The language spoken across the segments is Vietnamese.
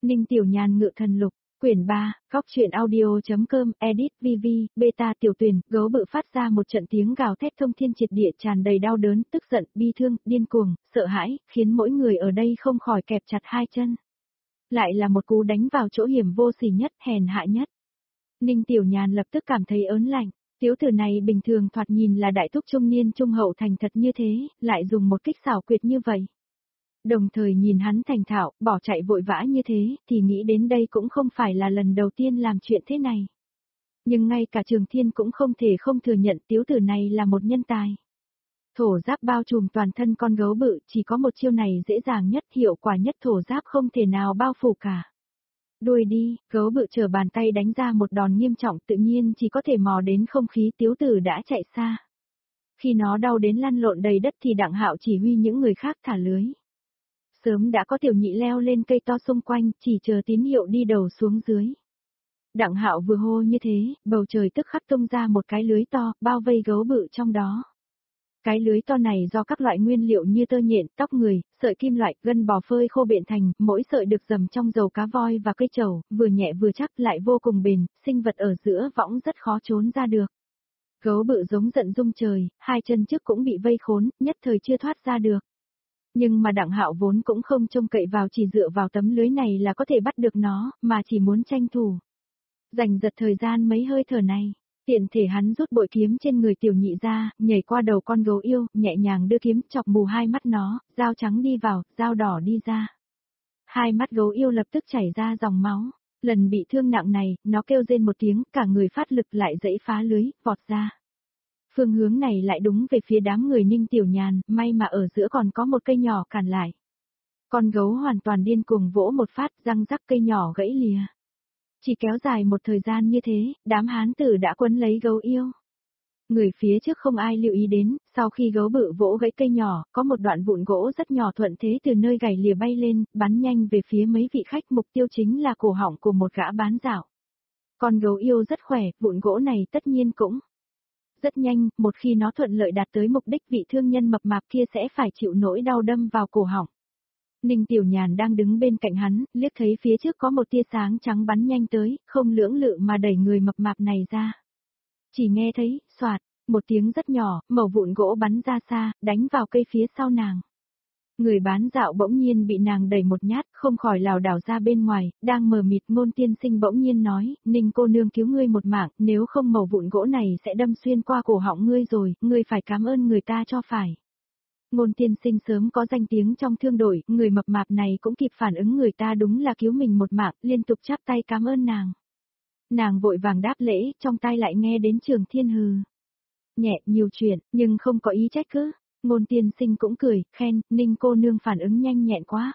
Ninh Tiểu Nhàn ngự thần lục, quyển 3, góc truyện audio.com, edit VV, beta tiểu tuyển, gấu bự phát ra một trận tiếng gào thét thông thiên triệt địa tràn đầy đau đớn, tức giận, bi thương, điên cuồng, sợ hãi, khiến mỗi người ở đây không khỏi kẹp chặt hai chân. Lại là một cú đánh vào chỗ hiểm vô sỉ nhất, hèn hạ nhất. Ninh Tiểu Nhàn lập tức cảm thấy ớn lạnh. Tiểu tử này bình thường thoạt nhìn là đại thúc trung niên trung hậu thành thật như thế, lại dùng một kích xảo quyệt như vậy. Đồng thời nhìn hắn thành thạo, bỏ chạy vội vã như thế, thì nghĩ đến đây cũng không phải là lần đầu tiên làm chuyện thế này. Nhưng ngay cả Trường Thiên cũng không thể không thừa nhận tiểu tử này là một nhân tài. Thổ giáp bao trùm toàn thân con gấu bự, chỉ có một chiêu này dễ dàng nhất, hiệu quả nhất, thổ giáp không thể nào bao phủ cả. Đuổi đi, gấu bự chờ bàn tay đánh ra một đòn nghiêm trọng, tự nhiên chỉ có thể mò đến không khí, tiểu tử đã chạy xa. Khi nó đau đến lăn lộn đầy đất thì Đặng Hạo chỉ huy những người khác thả lưới. Sớm đã có tiểu nhị leo lên cây to xung quanh, chỉ chờ tín hiệu đi đầu xuống dưới. Đặng Hạo vừa hô như thế, bầu trời tức khắc tung ra một cái lưới to, bao vây gấu bự trong đó. Cái lưới to này do các loại nguyên liệu như tơ nhện, tóc người, sợi kim loại, gân bò phơi khô biện thành, mỗi sợi được dầm trong dầu cá voi và cây trầu, vừa nhẹ vừa chắc lại vô cùng bền, sinh vật ở giữa võng rất khó trốn ra được. Gấu bự giống giận rung trời, hai chân trước cũng bị vây khốn, nhất thời chưa thoát ra được. Nhưng mà Đặng Hạo vốn cũng không trông cậy vào chỉ dựa vào tấm lưới này là có thể bắt được nó, mà chỉ muốn tranh thủ. Giành giật thời gian mấy hơi thở này, tiện thể hắn rút bội kiếm trên người tiểu nhị ra, nhảy qua đầu con gấu yêu, nhẹ nhàng đưa kiếm chọc mù hai mắt nó, dao trắng đi vào, dao đỏ đi ra. Hai mắt gấu yêu lập tức chảy ra dòng máu, lần bị thương nặng này, nó kêu rên một tiếng, cả người phát lực lại dẫy phá lưới, vọt ra. Phương hướng này lại đúng về phía đám người Ninh Tiểu Nhàn, may mà ở giữa còn có một cây nhỏ cản lại. Con gấu hoàn toàn điên cuồng vỗ một phát, răng rắc cây nhỏ gãy lìa. Chỉ kéo dài một thời gian như thế, đám hán tử đã quấn lấy gấu yêu. Người phía trước không ai lưu ý đến, sau khi gấu bự vỗ gãy cây nhỏ, có một đoạn vụn gỗ rất nhỏ thuận thế từ nơi gãy lìa bay lên, bắn nhanh về phía mấy vị khách, mục tiêu chính là cổ họng của một gã bán dạo. Con gấu yêu rất khỏe, vụn gỗ này tất nhiên cũng rất nhanh, một khi nó thuận lợi đạt tới mục đích, vị thương nhân mập mạp kia sẽ phải chịu nỗi đau đâm vào cổ họng. Ninh Tiểu Nhàn đang đứng bên cạnh hắn, liếc thấy phía trước có một tia sáng trắng bắn nhanh tới, không lưỡng lự mà đẩy người mập mạp này ra. Chỉ nghe thấy, xoạt, một tiếng rất nhỏ, mẩu vụn gỗ bắn ra xa, đánh vào cây phía sau nàng. Người bán dạo bỗng nhiên bị nàng đẩy một nhát, không khỏi lảo đảo ra bên ngoài, đang mờ mịt. Ngôn tiên sinh bỗng nhiên nói, Ninh cô nương cứu ngươi một mạng, nếu không mẩu vụn gỗ này sẽ đâm xuyên qua cổ họng ngươi rồi, ngươi phải cảm ơn người ta cho phải. Ngôn tiên sinh sớm có danh tiếng trong thương đội, người mập mạp này cũng kịp phản ứng người ta đúng là cứu mình một mạng, liên tục chắp tay cảm ơn nàng. Nàng vội vàng đáp lễ, trong tai lại nghe đến Trường Thiên hừ nhẹ nhiều chuyện, nhưng không có ý trách cứ. Ngôn tiên sinh cũng cười, khen, Ninh cô nương phản ứng nhanh nhẹn quá.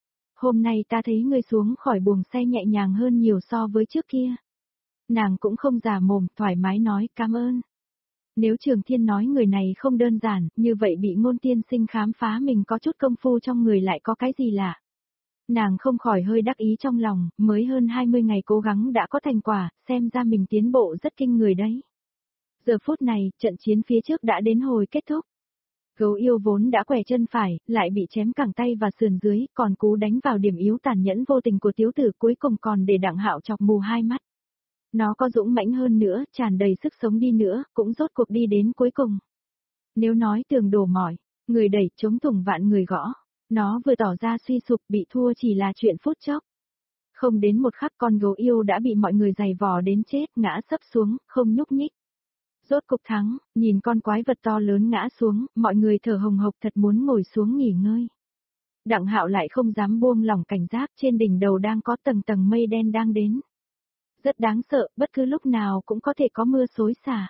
Hôm nay ta thấy ngươi xuống khỏi buồng xe nhẹ nhàng hơn nhiều so với trước kia. Nàng cũng không giả mồm, thoải mái nói cảm ơn. Nếu Trường Thiên nói người này không đơn giản, như vậy bị Ngôn tiên sinh khám phá mình có chút công phu trong người lại có cái gì lạ. Nàng không khỏi hơi đắc ý trong lòng, mới hơn 20 ngày cố gắng đã có thành quả, xem ra mình tiến bộ rất kinh người đấy. Giờ phút này, trận chiến phía trước đã đến hồi kết thúc. Gấu yêu vốn đã quẻ chân phải, lại bị chém cẳng tay và sườn dưới, còn cú đánh vào điểm yếu tàn nhẫn vô tình của tiểu tử cuối cùng còn để Đặng Hạo chọc mù hai mắt. Nó có dũng mãnh hơn nữa, tràn đầy sức sống đi nữa, cũng rốt cuộc đi đến cuối cùng. Nếu nói tường đổ mỏi, người đẩy chống thủng vạn người gõ, nó vừa tỏ ra suy sụp, bị thua chỉ là chuyện phút chốc. Không đến một khắc con gấu yêu đã bị mọi người giày vò đến chết, ngã sấp xuống, không nhúc nhích. Rốt cục thắng, nhìn con quái vật to lớn ngã xuống, mọi người thở hồng hộc thật muốn ngồi xuống nghỉ ngơi. Đặng Hạo lại không dám buông lỏng cảnh giác, trên đỉnh đầu đang có tầng tầng mây đen đang đến. Rất đáng sợ, bất cứ lúc nào cũng có thể có mưa xối xả.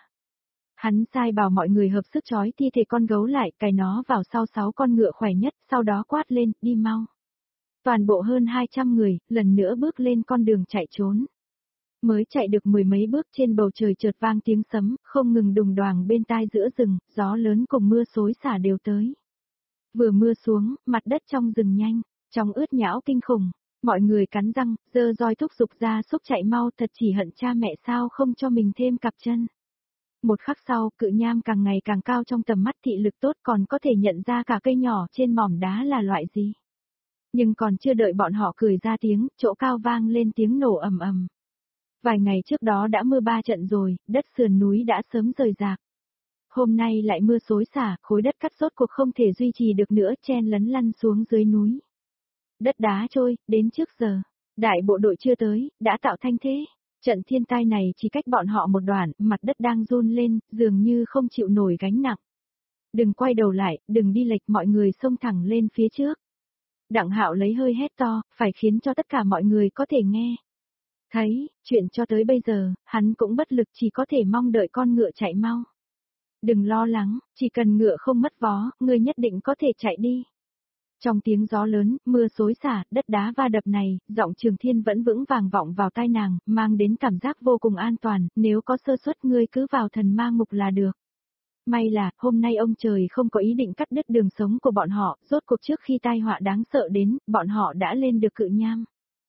Hắn sai bảo mọi người hợp sức trói thi thể con gấu lại, cài nó vào sau 6 con ngựa khỏe nhất, sau đó quát lên, đi mau. Toàn bộ hơn 200 người, lần nữa bước lên con đường chạy trốn. Mới chạy được mười mấy bước trên bầu trời chợt vang tiếng sấm, không ngừng đùng đoàng bên tai giữa rừng, gió lớn cùng mưa xối xả đều tới. Vừa mưa xuống, mặt đất trong rừng nhanh, trong ướt nhão kinh khủng, mọi người cắn răng, giơ roi thúc giục ra xúc chạy mau, thật chỉ hận cha mẹ sao không cho mình thêm cặp chân. Một khắc sau, cự nham càng ngày càng cao trong tầm mắt, thị lực tốt, còn có thể nhận ra cả cây nhỏ trên mỏm đá là loại gì. Nhưng còn chưa đợi bọn họ cười ra tiếng, chỗ cao vang lên tiếng nổ ầm ầm. Vài ngày trước đó đã mưa 3 trận rồi, đất sườn núi đã sớm rời rạc. Hôm nay lại mưa xối xả, khối đất cắt rốt cuộc không thể duy trì được nữa, chen lấn lăn xuống dưới núi. Đất đá trôi, đến trước giờ. Đại bộ đội chưa tới, đã tạo thanh thế. Trận thiên tai này chỉ cách bọn họ một đoạn, mặt đất đang run lên, dường như không chịu nổi gánh nặng. Đừng quay đầu lại, đừng đi lệch, mọi người xông thẳng lên phía trước. Đặng Hạo lấy hơi hét to, phải khiến cho tất cả mọi người có thể nghe. Thấy, chuyện cho tới bây giờ, hắn cũng bất lực, chỉ có thể mong đợi con ngựa chạy mau. Đừng lo lắng, chỉ cần ngựa không mất vó, ngươi nhất định có thể chạy đi. Trong tiếng gió lớn, mưa xối xả, đất đá va đập này, giọng Trường Thiên vẫn vững vàng vọng vào tai nàng, mang đến cảm giác vô cùng an toàn, nếu có sơ suất ngươi cứ vào thần ma ngục là được. May là, hôm nay ông trời không có ý định cắt đứt đường sống của bọn họ, rốt cuộc trước khi tai họa đáng sợ đến, bọn họ đã lên được Cự Nham.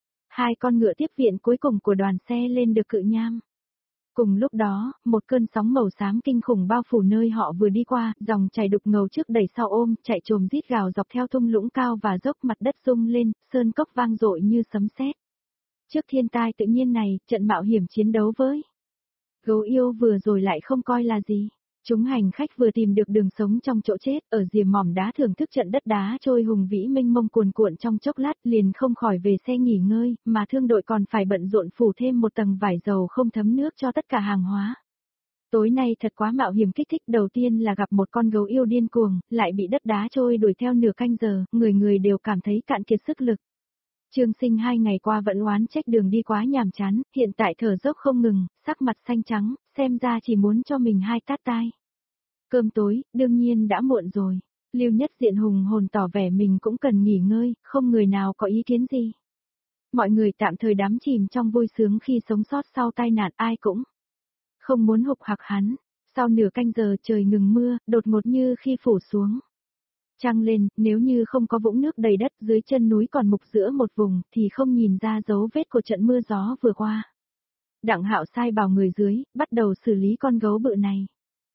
2 con ngựa tiếp viện cuối cùng của đoàn xe lên được Cự Nham. Cùng lúc đó, một cơn sóng màu xám kinh khủng bao phủ nơi họ vừa đi qua, dòng chảy đục ngầu trước đẩy sau ôm, chạy trồm rít gào dọc theo thung lũng cao và dốc, mặt đất rung lên, sơn cốc vang dội như sấm sét. Trước thiên tai tự nhiên này, trận mạo hiểm chiến đấu với gấu yêu vừa rồi lại không coi là gì. Chúng hành khách vừa tìm được đường sống trong chỗ chết, ở rìa mỏm đá thưởng thức trận đất đá trôi hùng vĩ mênh mông cuồn cuộn trong chốc lát, liền không khỏi về xe nghỉ ngơi, mà thương đội còn phải bận rộn phủ thêm một tầng vải dầu không thấm nước cho tất cả hàng hóa. Tối nay thật quá mạo hiểm, kích thích đầu tiên là gặp một con gấu yêu điên cuồng, lại bị đất đá trôi đuổi theo nửa canh giờ, người người đều cảm thấy cạn kiệt sức lực. Trương Sinh 2 ngày qua vẫn oán trách đường đi quá nhàm chán, hiện tại thở dốc không ngừng, sắc mặt xanh trắng, xem ra chỉ muốn cho mình 2 tát tai. Cơm tối, đương nhiên đã muộn rồi. Lưu Nhất Diện hùng hồn tỏ vẻ mình cũng cần nghỉ ngơi, không người nào có ý kiến gì. Mọi người tạm thời đắm chìm trong vui sướng khi sống sót sau tai nạn, ai cũng không muốn hục hặc hắn. Sau nửa canh giờ trời ngừng mưa, đột ngột như khi phủ xuống. Trăng lên, nếu như không có vũng nước đầy đất dưới chân núi còn mục giữa một vùng thì không nhìn ra dấu vết của trận mưa gió vừa qua. Đặng Hạo sai bảo người dưới, bắt đầu xử lý con gấu bự này.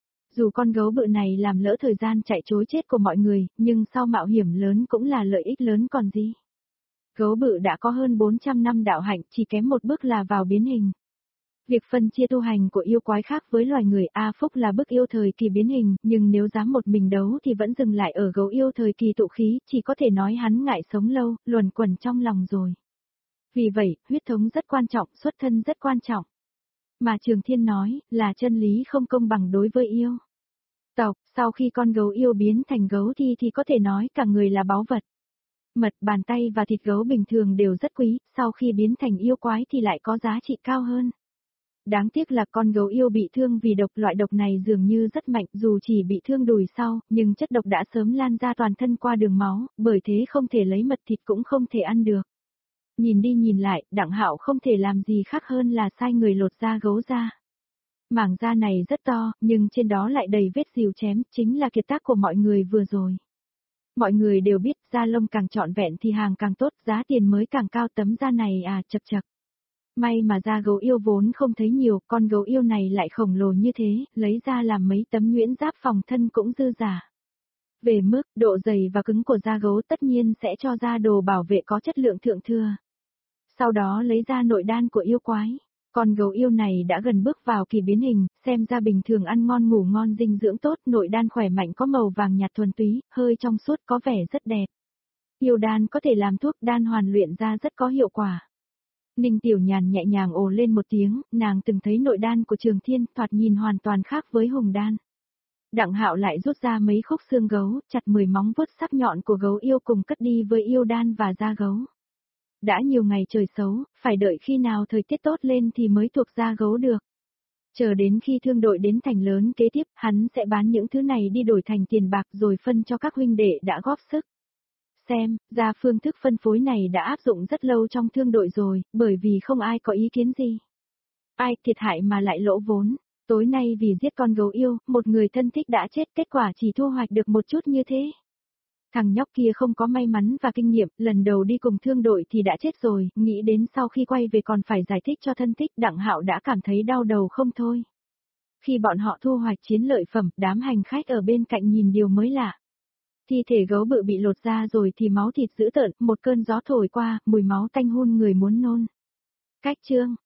Dù con gấu bự này làm lỡ thời gian chạy trối chết của mọi người, nhưng sau mạo hiểm lớn cũng là lợi ích lớn còn gì. Gấu bự đã có hơn 400 năm đạo hạnh, chỉ kém một bước là vào biến hình. Việc phân chia tu hành của yêu quái khác với loài người, A Phúc là bức yêu thời kỳ biến hình, nhưng nếu dám một mình đấu thì vẫn dừng lại ở gấu yêu thời kỳ tụ khí, chỉ có thể nói hắn ngại sống lâu, luẩn quẩn trong lòng rồi. Vì vậy, huyết thống rất quan trọng, xuất thân rất quan trọng. Mà Trường Thiên nói, là chân lý không công bằng đối với yêu tộc, sau khi con gấu yêu biến thành gấu thì có thể nói cả người là báu vật. Mật, bàn tay và thịt gấu bình thường đều rất quý, sau khi biến thành yêu quái thì lại có giá trị cao hơn. Đáng tiếc là con gấu yêu bị thương vì độc, loại độc này dường như rất mạnh, dù chỉ bị thương đùi sau, nhưng chất độc đã sớm lan ra toàn thân qua đường máu, bởi thế không thể lấy mật thịt cũng không thể ăn được. Nhìn đi nhìn lại, Đặng Hạo không thể làm gì khác hơn là sai người lột da gấu ra. Mảng da này rất to, nhưng trên đó lại đầy vết rìu chém, chính là kiệt tác của mọi người vừa rồi. Mọi người đều biết da lông càng trọn vẹn thì hàng càng tốt, giá tiền mới càng cao, tấm da này chật chật. May mà da gấu yêu vốn không thấy nhiều, con gấu yêu này lại khổng lồ như thế, lấy ra làm mấy tấm nhuyễn giáp phòng thân cũng dư giả. Về mức, độ dày và cứng của da gấu tất nhiên sẽ cho ra đồ bảo vệ có chất lượng thượng thừa. Sau đó lấy ra nội đan của yêu quái. Con gấu yêu này đã gần bước vào kỳ biến hình, xem ra bình thường ăn ngon ngủ ngon, dinh dưỡng tốt, nội đan khỏe mạnh, có màu vàng nhạt thuần túy, hơi trong suốt, có vẻ rất đẹp. Yêu đan có thể làm thuốc, đan hoàn luyện ra rất có hiệu quả. Ninh Tiểu Nhàn nhẹ nhàng ồ lên một tiếng, nàng từng thấy nội đan của Trường Thiên, thoạt nhìn hoàn toàn khác với hùng đan. Đặng Hạo lại rút ra mấy khúc xương gấu, chặt 10 móng vuốt sắc nhọn của gấu yêu cùng cất đi với yêu đan và da gấu. Đã nhiều ngày trời xấu, phải đợi khi nào thời tiết tốt lên thì mới thuộc da gấu được. Chờ đến khi thương đội đến thành lớn kế tiếp, hắn sẽ bán những thứ này đi đổi thành tiền bạc rồi phân cho các huynh đệ đã góp sức. Xem, ra phương thức phân phối này đã áp dụng rất lâu trong thương đội rồi, bởi vì không ai có ý kiến gì. Ai thiệt hại mà lại lỗ vốn. Tối nay vì giết con gấu yêu, một người thân thích đã chết, kết quả chỉ thu hoạch được một chút như thế. Thằng nhóc kia không có may mắn và kinh nghiệm, lần đầu đi cùng thương đội thì đã chết rồi, nghĩ đến sau khi quay về còn phải giải thích cho thân thích, Đặng Hạo đã cảm thấy đau đầu không thôi. Khi bọn họ thu hoạch chiến lợi phẩm, đám hành khách ở bên cạnh nhìn điều mới lạ. Thi thể gấu bự bị lột ra rồi thì máu thịt dữ tợn, một cơn gió thổi qua, mùi máu tanh hun người muốn nôn. Cách chương